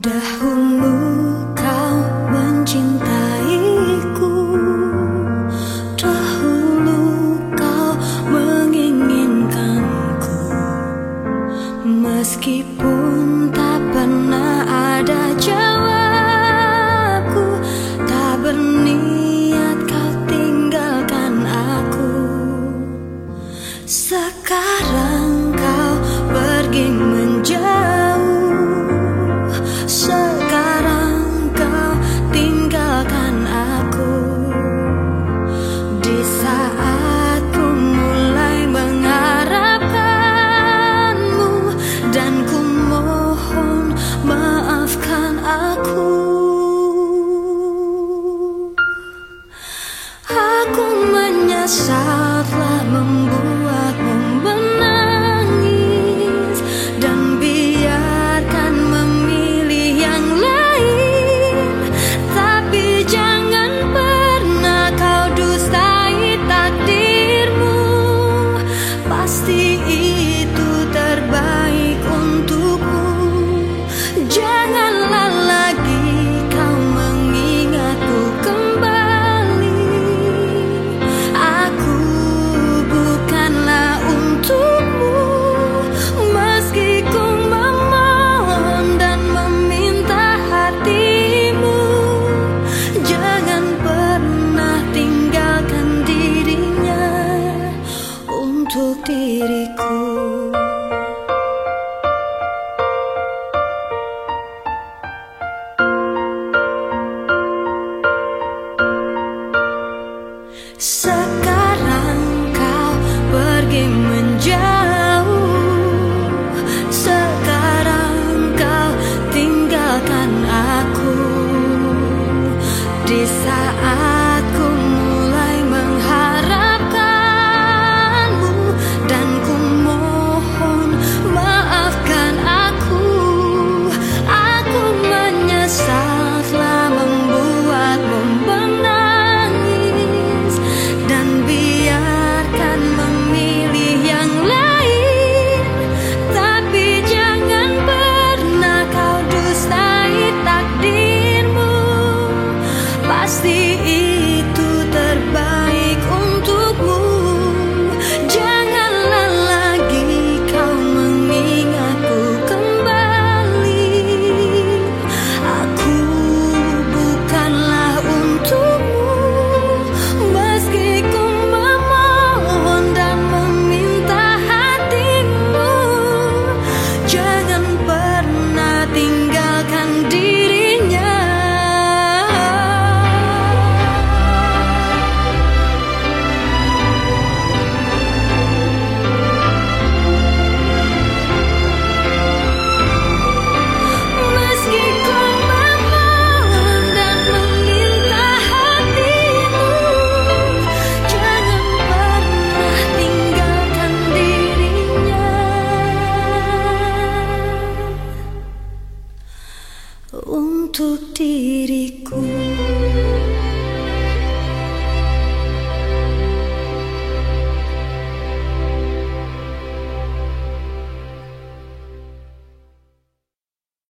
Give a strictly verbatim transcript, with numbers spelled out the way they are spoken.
Dahulu kau mencintaiku, dahulu kau menginginkanku, meskipun tak pernah ada jawabku, tak berniat kau tinggalkan aku. Sekarang kau pergi menjauh, sekarang kau tinggalkan aku. Di saat ku mulai mengharapkanmu, dan ku mohon maafkan aku. Aku menyesal telah membuatmu menangis, dan biarkan memilih yang lain. Tapi jangan pernah kau dustai takdirmu, pasti itu terbaik untukmu. Janganlah lagi kau mengingatku kembali. Aku bukanlah untukmu, meski ku memohon dan meminta hatimu. Jangan pernah tinggalkan dirinya untuk diriku. Sekarang kau pergi menjauh, sekarang kau tinggalkan aku. Di saat ku mulai mengharapkanmu, dan ku mohon maafkan aku. Aku menyesal telah membuatmu menangis, dan biarkan memilih yang lain. Tapi jangan pernah kau dustai takdirmu, pasti itu terbaik untukmu. Janganlah lagi kau mengingatku kembali. Aku bukanlah untukmu, meski ku memohon dan meminta hatimu. Jangan pernah tinggalkan dirinya. Meski ku memohon dan meminta hatimu, jangan pernah tinggalkan dirinya untuk diriku.